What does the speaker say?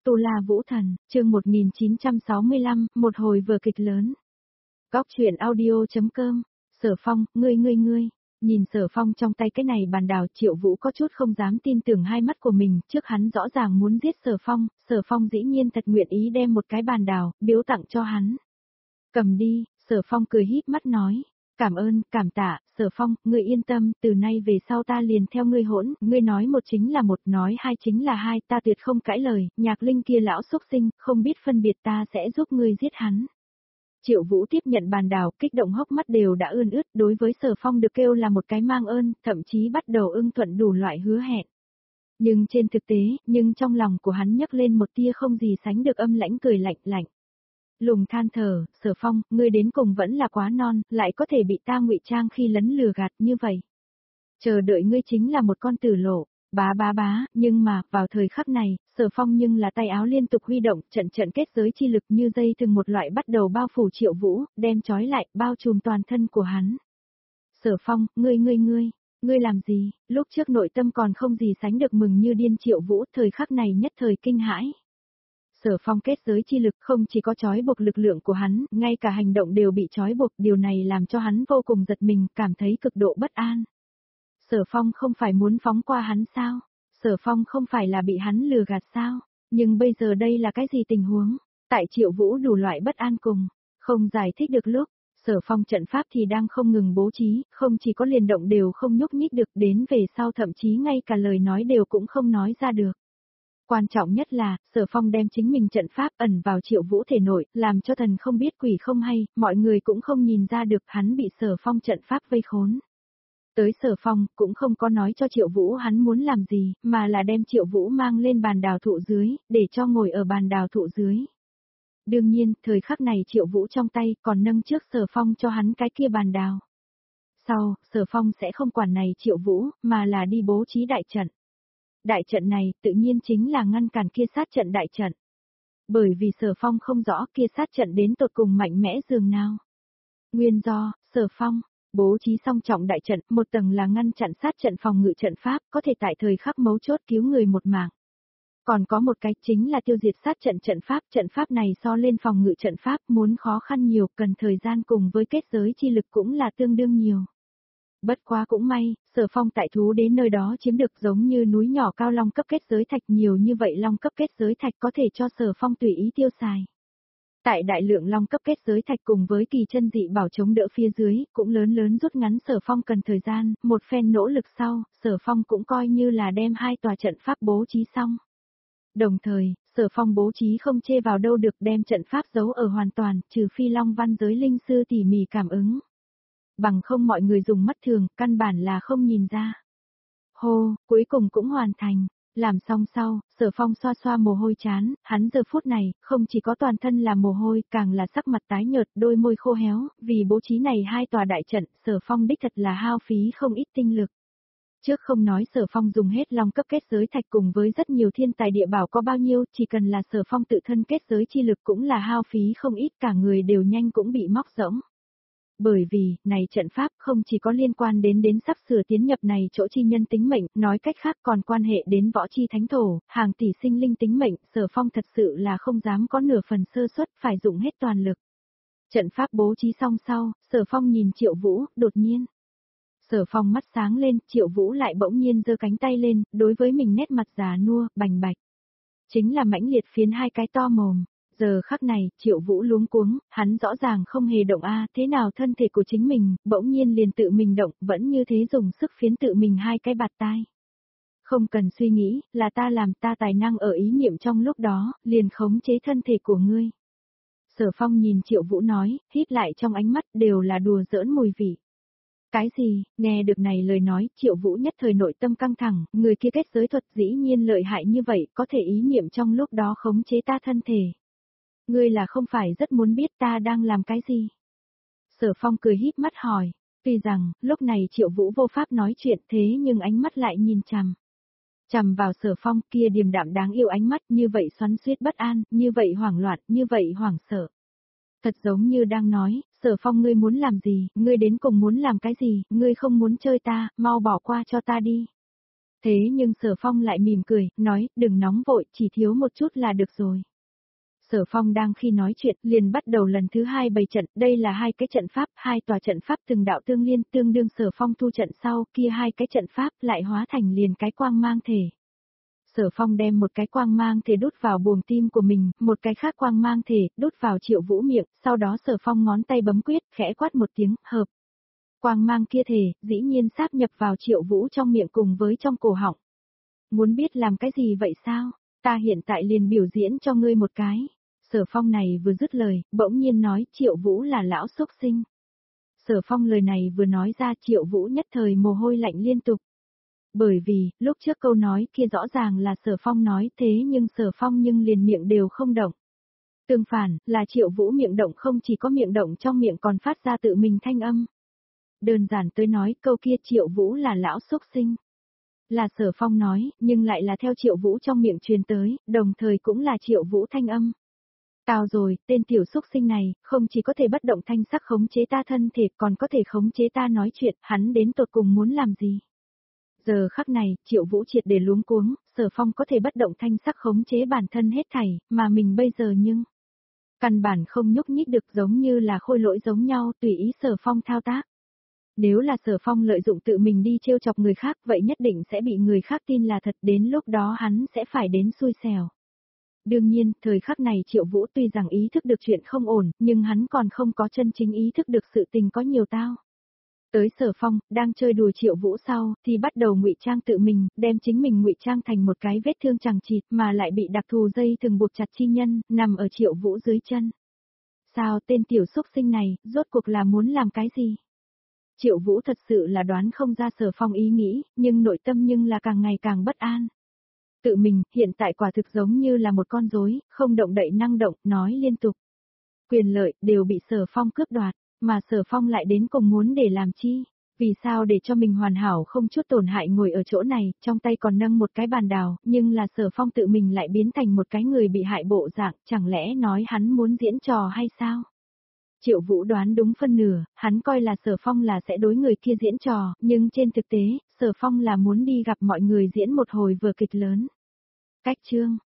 Tu La Vũ Thần, chương 1965, một hồi vừa kịch lớn. Góc truyện audio.com, Sở Phong, ngươi. Nhìn Sở Phong trong tay cái này bàn đào, Triệu Vũ có chút không dám tin tưởng hai mắt của mình, trước hắn rõ ràng muốn giết Sở Phong dĩ nhiên thật nguyện ý đem một cái bàn đào, biếu tặng cho hắn. Cầm đi, Sở Phong cười híp mắt nói. Cảm ơn, cảm tạ, Sở Phong, ngươi yên tâm, từ nay về sau ta liền theo ngươi hỗn, ngươi nói một chính là một, nói hai chính là hai, ta tuyệt không cãi lời, Nhạc Linh kia lão xúc sinh, không biết phân biệt ta sẽ giúp ngươi giết hắn. Triệu Vũ tiếp nhận bàn đào, kích động hốc mắt đều đã ươn ướt, đối với Sở Phong được kêu là một cái mang ơn, thậm chí bắt đầu ưng thuận đủ loại hứa hẹn. Nhưng trên thực tế, trong lòng của hắn nhấc lên một tia không gì sánh được âm lãnh cười lạnh. Lùng than thở, Sở Phong, ngươi đến cùng vẫn là quá non, lại có thể bị ta ngụy trang khi lấn lừa gạt như vậy. Chờ đợi ngươi chính là một con tử lộ, bá, nhưng mà, vào thời khắc này, Sở Phong nhưng là tay áo liên tục huy động, trận kết giới chi lực như dây thừng một loại bắt đầu bao phủ Triệu Vũ, đem trói lại, bao trùm toàn thân của hắn. Sở Phong, ngươi làm gì, lúc trước nội tâm còn không gì sánh được mừng như điên Triệu Vũ, thời khắc này nhất thời kinh hãi. Sở Phong kết giới chi lực không chỉ có trói buộc lực lượng của hắn, ngay cả hành động đều bị trói buộc, điều này làm cho hắn vô cùng giật mình, cảm thấy cực độ bất an. Sở Phong không phải muốn phóng qua hắn sao? Sở Phong không phải là bị hắn lừa gạt sao? Nhưng bây giờ đây là cái gì tình huống? Tại Triệu Vũ đủ loại bất an cùng, không giải thích được lúc, Sở Phong trận pháp thì đang không ngừng bố trí, không chỉ có liền động đều không nhúc nhích được, đến về sau thậm chí ngay cả lời nói đều cũng không nói ra được. Quan trọng nhất là, Sở Phong đem chính mình trận pháp ẩn vào Triệu Vũ thể nội, làm cho thần không biết quỷ không hay, mọi người cũng không nhìn ra được hắn bị Sở Phong trận pháp vây khốn. Tới Sở Phong, cũng không có nói cho Triệu Vũ hắn muốn làm gì, mà là đem Triệu Vũ mang lên bàn đào thụ dưới, để cho ngồi ở bàn đào thụ dưới. Đương nhiên, thời khắc này Triệu Vũ trong tay còn nâng trước Sở Phong cho hắn cái kia bàn đào. Sau, Sở Phong sẽ không quản này Triệu Vũ, mà là đi bố trí đại trận. Đại trận này tự nhiên chính là ngăn cản kia sát trận đại trận. Bởi vì Sở Phong không rõ kia sát trận đến tột cùng mạnh mẽ dường nào. Nguyên do, Sở Phong, bố trí song trọng đại trận, một tầng là ngăn chặn sát trận phòng ngự trận pháp, có thể tại thời khắc mấu chốt cứu người một mạng. Còn có một cái chính là tiêu diệt sát trận pháp này so lên phòng ngự trận pháp muốn khó khăn nhiều, cần thời gian cùng với kết giới chi lực cũng là tương đương nhiều. Bất quá cũng may, Sở Phong tại thú đến nơi đó chiếm được giống như núi nhỏ cao long cấp kết giới thạch nhiều như vậy long cấp kết giới thạch có thể cho Sở Phong tùy ý tiêu xài. Tại đại lượng long cấp kết giới thạch cùng với kỳ chân dị bảo chống đỡ phía dưới, cũng lớn rút ngắn Sở Phong cần thời gian, một phen nỗ lực sau, Sở Phong cũng coi như là đem hai tòa trận pháp bố trí xong. Đồng thời, Sở Phong bố trí không chê vào đâu được đem trận pháp giấu ở hoàn toàn, trừ phi long văn giới linh sư tỉ mỉ cảm ứng. Bằng không mọi người dùng mắt thường, căn bản là không nhìn ra. Hô, cuối cùng cũng hoàn thành. Làm xong sau, Sở Phong xoa xoa mồ hôi chán, hắn giờ phút này, không chỉ có toàn thân là mồ hôi, càng là sắc mặt tái nhợt, đôi môi khô héo, vì bố trí này hai tòa đại trận, Sở Phong đích thật là hao phí không ít tinh lực. Trước không nói Sở Phong dùng hết long cấp kết giới thạch cùng với rất nhiều thiên tài địa bảo có bao nhiêu, chỉ cần là Sở Phong tự thân kết giới chi lực cũng là hao phí không ít, cả người đều nhanh cũng bị móc rỗng. Bởi vì, này trận pháp không chỉ có liên quan đến sắp sửa tiến nhập này chỗ chi nhân tính mệnh, nói cách khác còn quan hệ đến võ chi thánh thổ, hàng tỷ sinh linh tính mệnh, Sở Phong thật sự là không dám có nửa phần sơ suất, phải dùng hết toàn lực. Trận pháp bố trí xong sau, Sở Phong nhìn Triệu Vũ, đột nhiên. Sở Phong mắt sáng lên, Triệu Vũ lại bỗng nhiên giơ cánh tay lên, đối với mình nét mặt già nua, bành bạch. Chính là mãnh liệt phiến hai cái to mồm. Giờ khắc này, Triệu Vũ luống cuống, hắn rõ ràng không hề động thế nào thân thể của chính mình, bỗng nhiên liền tự mình động, vẫn như thế dùng sức phiến tự mình hai cái bạt tai. Không cần suy nghĩ, là ta làm, ta tài năng ở ý niệm trong lúc đó, liền khống chế thân thể của ngươi. Sở Phong nhìn Triệu Vũ nói, hít lại trong ánh mắt đều là đùa giỡn mùi vị. Cái gì, nghe được này lời nói, Triệu Vũ nhất thời nội tâm căng thẳng, người kia kết giới thuật dĩ nhiên lợi hại như vậy, có thể ý niệm trong lúc đó khống chế ta thân thể. Ngươi là không phải rất muốn biết ta đang làm cái gì? Sở Phong cười híp mắt hỏi, tuy rằng, lúc này Triệu Vũ vô pháp nói chuyện thế nhưng ánh mắt lại nhìn chằm vào Sở Phong kia điềm đạm đáng yêu ánh mắt như vậy xoắn xuýt bất an, như vậy hoảng loạn, như vậy hoảng sợ. Thật giống như đang nói, Sở Phong ngươi muốn làm gì, ngươi đến cùng muốn làm cái gì, ngươi không muốn chơi ta, mau bỏ qua cho ta đi. Thế nhưng Sở Phong lại mỉm cười, nói, đừng nóng vội, chỉ thiếu một chút là được rồi. Sở Phong đang khi nói chuyện, liền bắt đầu lần thứ 2 bày trận, đây là 2 cái trận pháp, 2 tòa trận pháp từng đạo tương liên, tương đương Sở Phong thu trận sau, kia 2 cái trận pháp lại hóa thành liền cái quang mang thể. Sở Phong đem một cái quang mang thể đút vào buồng tim của mình, một cái khác quang mang thể đút vào Triệu Vũ miệng, sau đó Sở Phong ngón tay bấm quyết, khẽ quát một tiếng, hợp. Quang mang kia thể, dĩ nhiên sáp nhập vào Triệu Vũ trong miệng cùng với trong cổ họng. Muốn biết làm cái gì vậy sao? Ta hiện tại liền biểu diễn cho ngươi một cái. Sở Phong này vừa dứt lời, bỗng nhiên nói Triệu Vũ là lão xúc sinh. Sở Phong lời này vừa nói ra Triệu Vũ nhất thời mồ hôi lạnh liên tục. Bởi vì, lúc trước câu nói kia rõ ràng là Sở Phong nói thế nhưng Sở Phong nhưng liền miệng đều không động. Tương phản, là Triệu Vũ miệng động không chỉ có miệng động trong miệng còn phát ra tự mình thanh âm. Đơn giản tới nói câu kia Triệu Vũ là lão xúc sinh. Là Sở Phong nói, nhưng lại là theo Triệu Vũ trong miệng truyền tới, đồng thời cũng là Triệu Vũ thanh âm. Tao rồi, tên tiểu xúc sinh này, không chỉ có thể bất động thanh sắc khống chế ta thân thể còn có thể khống chế ta nói chuyện, hắn đến tột cùng muốn làm gì? Giờ khắc này, Triệu Vũ triệt để luống cuống, Sở Phong có thể bất động thanh sắc khống chế bản thân hết thảy, mà mình bây giờ nhưng căn bản không nhúc nhích được giống như là khôi lỗi giống nhau tùy ý Sở Phong thao tác. Nếu là Sở Phong lợi dụng tự mình đi trêu chọc người khác vậy nhất định sẽ bị người khác tin là thật đến lúc đó hắn sẽ phải đến xui xẻo. Đương nhiên, thời khắc này Triệu Vũ tuy rằng ý thức được chuyện không ổn, nhưng hắn còn không có chân chính ý thức được sự tình có nhiều tao. Tới Sở Phong, đang chơi đùa Triệu Vũ sau, thì bắt đầu ngụy trang tự mình, đem chính mình ngụy trang thành một cái vết thương chằng chịt mà lại bị đặc thù dây từng buộc chặt chi nhân, nằm ở Triệu Vũ dưới chân. Sao tên tiểu xúc sinh này, rốt cuộc là muốn làm cái gì? Triệu Vũ thật sự là đoán không ra Sở Phong ý nghĩ, nhưng nội tâm nhưng là càng ngày càng bất an. Tự mình, hiện tại quả thực giống như là một con rối, không động đậy năng động, nói liên tục. Quyền lợi, đều bị Sở Phong cướp đoạt, mà Sở Phong lại đến cùng muốn để làm chi? Vì sao để cho mình hoàn hảo không chút tổn hại ngồi ở chỗ này, trong tay còn nâng một cái bàn đào, nhưng là Sở Phong tự mình lại biến thành một cái người bị hại bộ dạng, chẳng lẽ nói hắn muốn diễn trò hay sao? Triệu Vũ đoán đúng phân nửa, hắn coi là Sở Phong là sẽ đối người kia diễn trò, nhưng trên thực tế, Sở Phong là muốn đi gặp mọi người diễn một hồi vừa kịch lớn. Cách chương